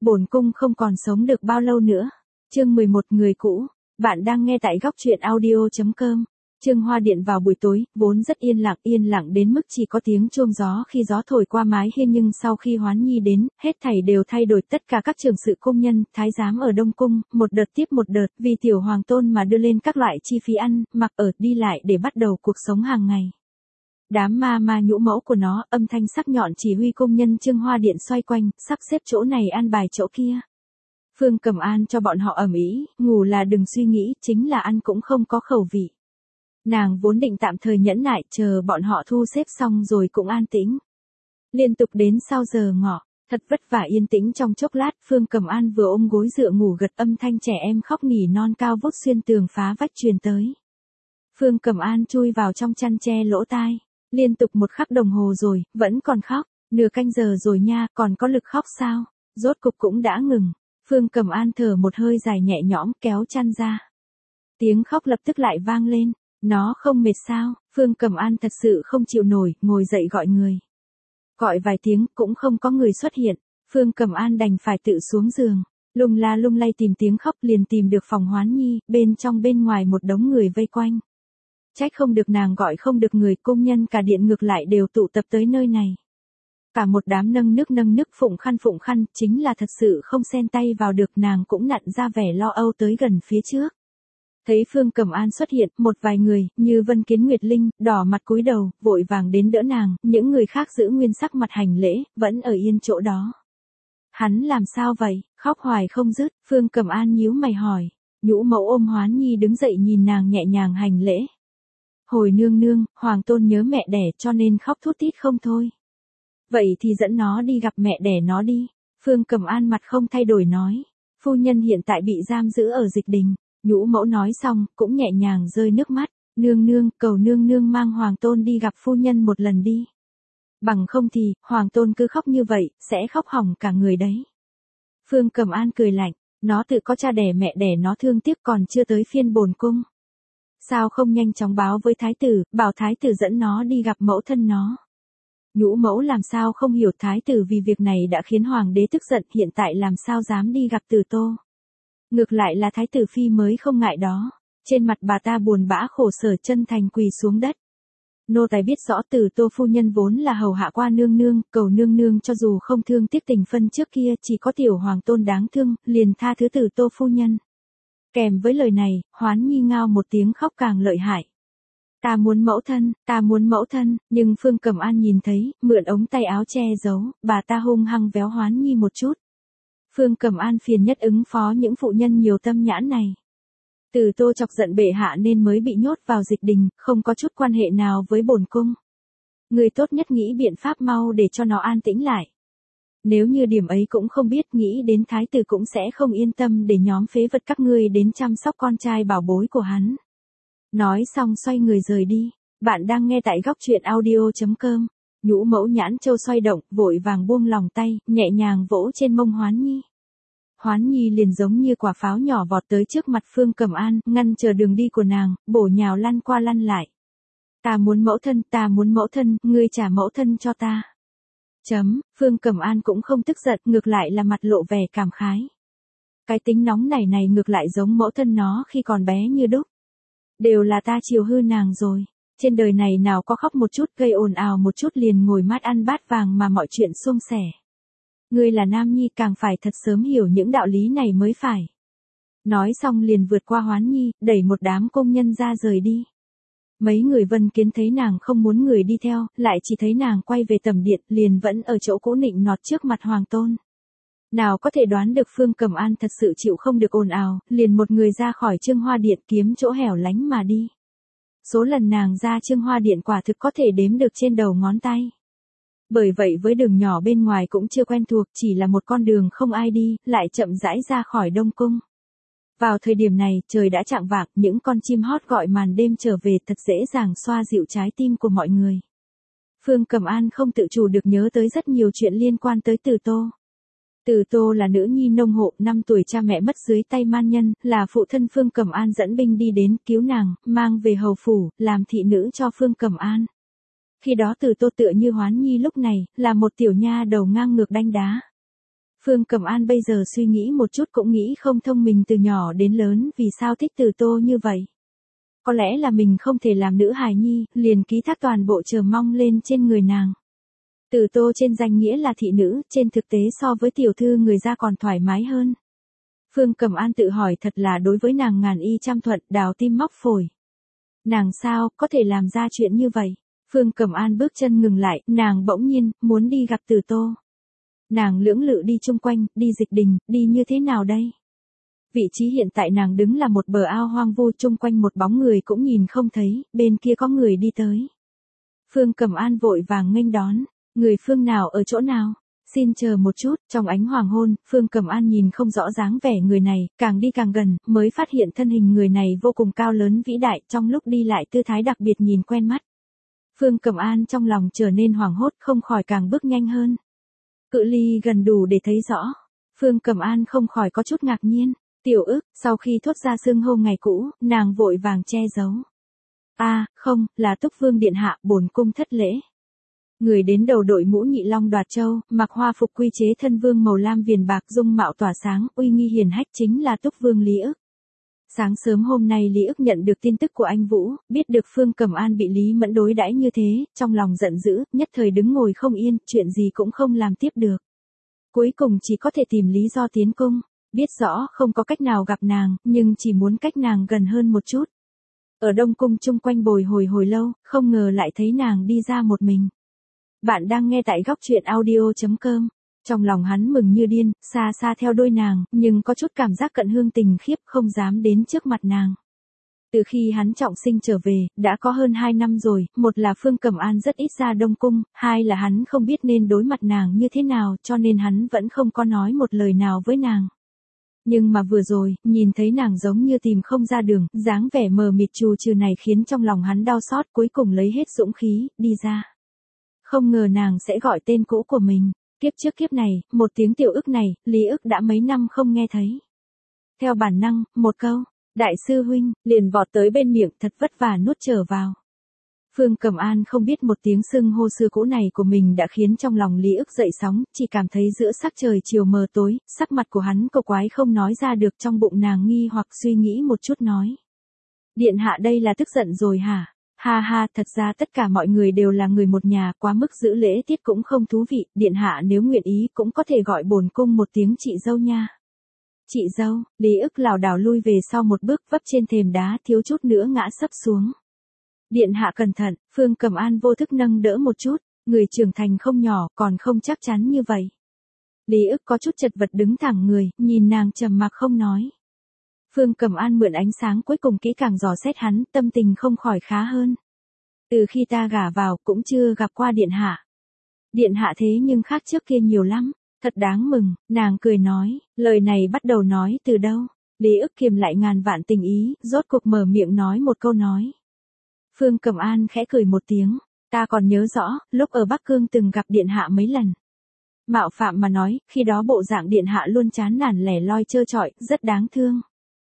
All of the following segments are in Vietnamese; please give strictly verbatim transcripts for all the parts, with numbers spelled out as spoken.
Bổn cung không còn sống được bao lâu nữa. Chương mười một người cũ. Bạn đang nghe tại góc truyện audio chấm com. Trương Hoa Điện vào buổi tối, vốn rất yên lặng, yên lặng đến mức chỉ có tiếng chuông gió khi gió thổi qua mái hiên, nhưng sau khi Hoán Nhi đến, hết thảy đều thay đổi. Tất cả các trưởng sự công nhân, thái giám ở Đông Cung, một đợt tiếp một đợt, vì tiểu hoàng tôn mà đưa lên các loại chi phí ăn, mặc ở, đi lại để bắt đầu cuộc sống hàng ngày. Đám ma ma nhũ mẫu của nó, âm thanh sắc nhọn chỉ huy công nhân Trương Hoa Điện xoay quanh, sắp xếp chỗ này an bài chỗ kia. Phương Cẩm An cho bọn họ ầm ĩ, ngủ là đừng suy nghĩ, chính là ăn cũng không có khẩu vị. Nàng vốn định tạm thời nhẫn nại, chờ bọn họ thu xếp xong rồi cũng an tĩnh. Liên tục đến sau giờ ngọ, thật vất vả yên tĩnh trong chốc lát, Phương Cẩm An vừa ôm gối dựa ngủ gật, âm thanh trẻ em khóc nỉ non cao vút xuyên tường phá vách truyền tới. Phương Cẩm An chui vào trong chăn che lỗ tai, liên tục một khắc đồng hồ rồi, vẫn còn khóc, nửa canh giờ rồi nha, còn có lực khóc sao? Rốt cục cũng đã ngừng. Phương Cẩm An thở một hơi dài nhẹ nhõm, kéo chăn ra. Tiếng khóc lập tức lại vang lên. Nó không mệt sao? Phương Cẩm An thật sự không chịu nổi, ngồi dậy gọi người. Gọi vài tiếng cũng không có người xuất hiện. Phương Cẩm An đành phải tự xuống giường, lung la lung lay tìm tiếng khóc, liền tìm được phòng Hoán Nhi, bên trong bên ngoài một đống người vây quanh. Trách không được nàng gọi không được người, công nhân cả điện ngược lại đều tụ tập tới nơi này. Cả một đám nâng nước nâng nước, phụng khăn phụng khăn, chính là thật sự không xen tay vào được, nàng cũng nặn ra vẻ lo âu tới gần phía trước. Thấy Phương Cẩm An xuất hiện, một vài người, như Vân Kiến Nguyệt Linh, đỏ mặt cúi đầu, vội vàng đến đỡ nàng, những người khác giữ nguyên sắc mặt hành lễ, vẫn ở yên chỗ đó. Hắn làm sao vậy, khóc hoài không dứt, Phương Cẩm An nhíu mày hỏi. Nhũ mẫu ôm Hoán Nhi đứng dậy nhìn nàng nhẹ nhàng hành lễ. Hồi nương nương, hoàng tôn nhớ mẹ đẻ cho nên khóc thút thít không thôi. Vậy thì dẫn nó đi gặp mẹ đẻ nó đi. Phương Cẩm An mặt không thay đổi nói. Phu nhân hiện tại bị giam giữ ở Dịch Đình. Nhũ mẫu nói xong, cũng nhẹ nhàng rơi nước mắt. Nương nương, cầu nương nương mang hoàng tôn đi gặp phu nhân một lần đi. Bằng không thì, hoàng tôn cứ khóc như vậy, sẽ khóc hỏng cả người đấy. Phương Cẩm An cười lạnh. Nó tự có cha đẻ mẹ đẻ nó thương tiếc, còn chưa tới phiên bổn cung. Sao không nhanh chóng báo với thái tử, bảo thái tử dẫn nó đi gặp mẫu thân nó. Nhũ mẫu làm sao không hiểu, thái tử vì việc này đã khiến hoàng đế tức giận, hiện tại làm sao dám đi gặp Tử Tô. Ngược lại là thái tử phi mới không ngại đó. Trên mặt bà ta buồn bã khổ sở, chân thành quỳ xuống đất. Nô tài biết rõ Tử Tô phu nhân vốn là hầu hạ qua nương nương, cầu nương nương cho dù không thương tiếc tình phân trước kia, chỉ có tiểu hoàng tôn đáng thương, liền tha thứ Tử Tô phu nhân. Kèm với lời này, Hoán Nhi ngao một tiếng khóc càng lợi hại. Ta muốn mẫu thân, ta muốn mẫu thân, nhưng Phương Cẩm An nhìn thấy, mượn ống tay áo che giấu, bà ta hung hăng véo Hoán Nhi một chút. Phương Cẩm An phiền nhất ứng phó những phụ nhân nhiều tâm nhãn này. Tử Tô chọc giận bệ hạ nên mới bị nhốt vào Dịch Đình, không có chút quan hệ nào với bổn cung. Người tốt nhất nghĩ biện pháp mau để cho nó an tĩnh lại. Nếu như điểm ấy cũng không biết, nghĩ đến thái tử cũng sẽ không yên tâm để nhóm phế vật các ngươi đến chăm sóc con trai bảo bối của hắn. Nói xong xoay người rời đi. Bạn đang nghe tại góc truyện audio chấm com. Nhũ mẫu nhãn châu xoay động, vội vàng buông lòng tay, nhẹ nhàng vỗ trên mông Hoán Nhi. Hoán Nhi liền giống như quả pháo nhỏ vọt tới trước mặt Phương Cẩm An, ngăn chờ đường đi của nàng, bổ nhào lăn qua lăn lại. Ta muốn mẫu thân, ta muốn mẫu thân, ngươi trả mẫu thân cho ta. Chấm, Phương Cẩm An cũng không tức giận, ngược lại là mặt lộ vẻ cảm khái. Cái tính nóng này này ngược lại giống mẫu thân nó khi còn bé như đúc. Đều là ta chiều hư nàng rồi. Trên đời này nào có khóc một chút, gây ồn ào một chút liền ngồi mát ăn bát vàng mà mọi chuyện suôn sẻ. Ngươi là nam nhi càng phải thật sớm hiểu những đạo lý này mới phải. Nói xong liền vượt qua Hoán Nhi, đẩy một đám công nhân ra rời đi. Mấy người Vân Kiến thấy nàng không muốn người đi theo, lại chỉ thấy nàng quay về tầm điện, liền vẫn ở chỗ cũ nịnh nọt trước mặt hoàng tôn. Nào có thể đoán được Phương Cẩm An thật sự chịu không được ồn ào, liền một người ra khỏi Trương Hoa Điện kiếm chỗ hẻo lánh mà đi. Số lần nàng ra Trương Hoa Điện quả thực có thể đếm được trên đầu ngón tay. Bởi vậy với đường nhỏ bên ngoài cũng chưa quen thuộc, chỉ là một con đường không ai đi, lại chậm rãi ra khỏi Đông Cung. Vào thời điểm này, trời đã chạng vạng, những con chim hót gọi màn đêm trở về thật dễ dàng xoa dịu trái tim của mọi người. Phương Cẩm An không tự chủ được nhớ tới rất nhiều chuyện liên quan tới Tử Tô. Tử Tô là nữ nhi nông hộ, năm tuổi cha mẹ mất dưới tay man nhân, là phụ thân Phương Cẩm An dẫn binh đi đến cứu nàng, mang về hầu phủ, làm thị nữ cho Phương Cẩm An. Khi đó Tử Tô tựa như Hoán Nhi lúc này, là một tiểu nha đầu ngang ngược đanh đá. Phương Cẩm An bây giờ suy nghĩ một chút cũng nghĩ không thông mình từ nhỏ đến lớn vì sao thích Từ Tô như vậy. Có lẽ là mình không thể làm nữ hài nhi, liền ký thác toàn bộ chờ mong lên trên người nàng. Từ Tô trên danh nghĩa là thị nữ, trên thực tế so với tiểu thư người ra còn thoải mái hơn. Phương Cẩm An tự hỏi thật là đối với nàng ngàn y trăm thuận, đào tim móc phổi. Nàng sao, có thể làm ra chuyện như vậy? Phương Cẩm An bước chân ngừng lại, nàng bỗng nhiên, muốn đi gặp Từ Tô. Nàng lưỡng lự đi chung quanh, đi dịch đình, đi như thế nào đây? Vị trí hiện tại nàng đứng là một bờ ao hoang vu, chung quanh một bóng người cũng nhìn không thấy, bên kia có người đi tới. Phương Cẩm An vội vàng nghênh đón, người phương nào ở chỗ nào? Xin chờ một chút, trong ánh hoàng hôn, Phương Cẩm An nhìn không rõ dáng vẻ người này, càng đi càng gần, mới phát hiện thân hình người này vô cùng cao lớn vĩ đại, trong lúc đi lại tư thái đặc biệt nhìn quen mắt. Phương Cẩm An trong lòng trở nên hoảng hốt, không khỏi càng bước nhanh hơn. Cự ly gần đủ để thấy rõ. Phương Cẩm An không khỏi có chút ngạc nhiên. Tiểu ức, sau khi thốt ra xưng hô ngày cũ, nàng vội vàng che giấu. A, à, không, là Túc Vương điện hạ, bổn cung thất lễ. Người đến đầu đội mũ nhị long đoạt châu, mặc hoa phục quy chế thân vương màu lam viền bạc, dung mạo tỏa sáng, uy nghi hiền hách chính là Túc Vương Lý Ức. Sáng sớm hôm nay Lý Ức nhận được tin tức của anh Vũ, biết được Phương Cẩm An bị Lý Mẫn đối đãi như thế, trong lòng giận dữ, nhất thời đứng ngồi không yên, chuyện gì cũng không làm tiếp được. Cuối cùng chỉ có thể tìm lý do tiến cung, biết rõ không có cách nào gặp nàng, nhưng chỉ muốn cách nàng gần hơn một chút. Ở Đông Cung chung quanh bồi hồi hồi lâu, không ngờ lại thấy nàng đi ra một mình. Bạn đang nghe tại góc truyện audio chấm com. Trong lòng hắn mừng như điên, xa xa theo đuôi nàng, nhưng có chút cảm giác cận hương tình khiếp, không dám đến trước mặt nàng. Từ khi hắn trọng sinh trở về, đã có hơn hai năm rồi, một là Phương Cẩm An rất ít ra Đông Cung, hai là hắn không biết nên đối mặt nàng như thế nào, cho nên hắn vẫn không có nói một lời nào với nàng. Nhưng mà vừa rồi, nhìn thấy nàng giống như tìm không ra đường, dáng vẻ mờ mịt trù trừ này khiến trong lòng hắn đau xót, cuối cùng lấy hết dũng khí, đi ra. Không ngờ nàng sẽ gọi tên cũ của mình. Kiếp trước kiếp này, một tiếng Tiểu Ức này, Lý Ức đã mấy năm không nghe thấy. Theo bản năng, một câu, đại sư huynh, liền vọt tới bên miệng, thật vất vả nuốt trở vào. Phương Cẩm An không biết một tiếng xưng hô xưa cũ này của mình đã khiến trong lòng Lý Ức dậy sóng, chỉ cảm thấy giữa sắc trời chiều mờ tối, sắc mặt của hắn cổ quái không nói ra được, trong bụng nàng nghi hoặc suy nghĩ một chút nói. Điện hạ đây là tức giận rồi hả? Ha ha, thật ra tất cả mọi người đều là người một nhà, quá mức giữ lễ tiết cũng không thú vị, điện hạ nếu nguyện ý cũng có thể gọi bổn cung một tiếng chị dâu nha. Chị dâu, Lý Ức lảo đảo lui về sau một bước, vấp trên thềm đá, thiếu chút nữa ngã sấp xuống. Điện hạ cẩn thận, Phương Cẩm An vô thức nâng đỡ một chút, người trưởng thành không nhỏ, còn không chắc chắn như vậy. Lý Ức có chút chật vật đứng thẳng người, nhìn nàng trầm mặc không nói. Phương Cẩm An mượn ánh sáng cuối cùng kỹ càng dò xét hắn, tâm tình không khỏi khá hơn. Từ khi ta gả vào, cũng chưa gặp qua điện hạ. Điện hạ thế nhưng khác trước kia nhiều lắm, thật đáng mừng, nàng cười nói, lời này bắt đầu nói từ đâu? Lý Ức kiềm lại ngàn vạn tình ý, rốt cuộc mở miệng nói một câu nói. Phương Cẩm An khẽ cười một tiếng, ta còn nhớ rõ, lúc ở Bắc Cương từng gặp điện hạ mấy lần. Mạo phạm mà nói, khi đó bộ dạng điện hạ luôn chán nản lẻ loi trơ trọi, rất đáng thương.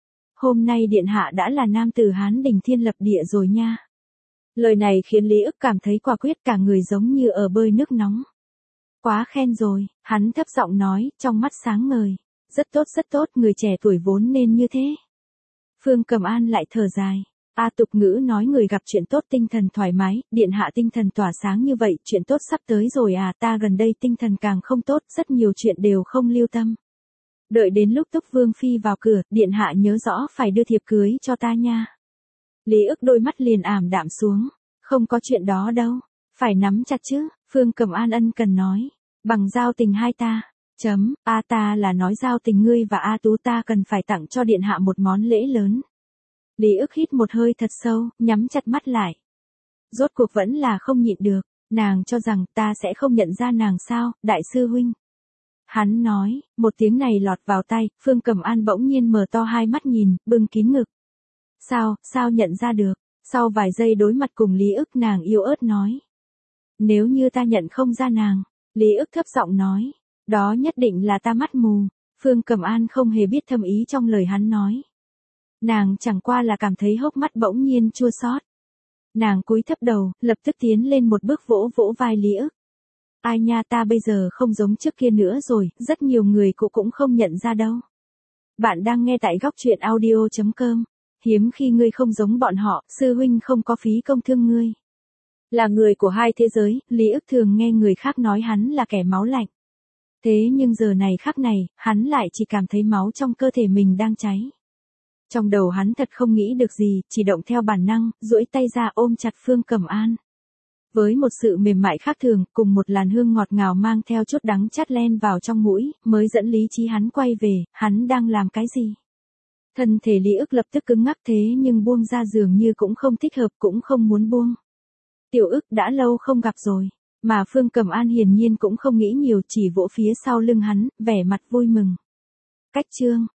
Hôm nay điện hạ đã là nam tử Hán đỉnh thiên lập địa rồi nha. Lời này khiến Lý Ức cảm thấy quả quyết, cả người giống như ở bơi nước nóng. Quá khen rồi, hắn thấp giọng nói, trong mắt sáng ngời. Rất tốt rất tốt, người trẻ tuổi vốn nên như thế. Phương Cẩm An lại thở dài. A tục ngữ nói người gặp chuyện tốt tinh thần thoải mái, điện hạ tinh thần tỏa sáng như vậy, chuyện tốt sắp tới rồi à, ta gần đây tinh thần càng không tốt, rất nhiều chuyện đều không lưu tâm. Đợi đến lúc Túc Vương Phi vào cửa, điện hạ nhớ rõ phải đưa thiệp cưới cho ta nha. Lý Ức đôi mắt liền ảm đạm xuống, không có chuyện đó đâu, phải nắm chặt chứ, Phương Cẩm An ân cần nói, bằng giao tình hai ta, chấm, A ta là nói giao tình ngươi và A Tú ta cần phải tặng cho điện hạ một món lễ lớn. Lý Ức hít một hơi thật sâu, nhắm chặt mắt lại. Rốt cuộc vẫn là không nhịn được, nàng cho rằng ta sẽ không nhận ra nàng sao, đại sư huynh. Hắn nói, một tiếng này lọt vào tai, Phương Cẩm An bỗng nhiên mở to hai mắt nhìn, bưng kín ngực. Sao, sao nhận ra được? Sau vài giây đối mặt cùng Lý Ức nàng yếu ớt nói. Nếu như ta nhận không ra nàng, Lý Ức thấp giọng nói, đó nhất định là ta mắt mù. Phương Cẩm An không hề biết thâm ý trong lời hắn nói. Nàng chẳng qua là cảm thấy hốc mắt bỗng nhiên chua xót. Nàng cúi thấp đầu, lập tức tiến lên một bước vỗ vỗ vai Lý Ức. Ai nha, ta bây giờ không giống trước kia nữa rồi, rất nhiều người cụ cũng không nhận ra đâu. Bạn đang nghe tại góc truyện audio chấm com. Hiếm khi ngươi không giống bọn họ, sư huynh không có phí công thương ngươi. Là người của hai thế giới, Lý ức thường nghe người khác nói hắn là kẻ máu lạnh. Thế nhưng giờ này khắc này, hắn lại chỉ cảm thấy máu trong cơ thể mình đang cháy. Trong đầu hắn thật không nghĩ được gì, chỉ động theo bản năng, duỗi tay ra ôm chặt Phương Cẩm An. Với một sự mềm mại khác thường, cùng một làn hương ngọt ngào mang theo chút đắng chát len vào trong mũi, mới dẫn lý trí hắn quay về, hắn đang làm cái gì? Thân thể Lý ức lập tức cứng ngắc, thế nhưng buông ra dường như cũng không thích hợp, cũng không muốn buông. Tiểu ức đã lâu không gặp rồi, mà Phương Cẩm An hiển nhiên cũng không nghĩ nhiều, chỉ vỗ phía sau lưng hắn, vẻ mặt vui mừng. Cách chương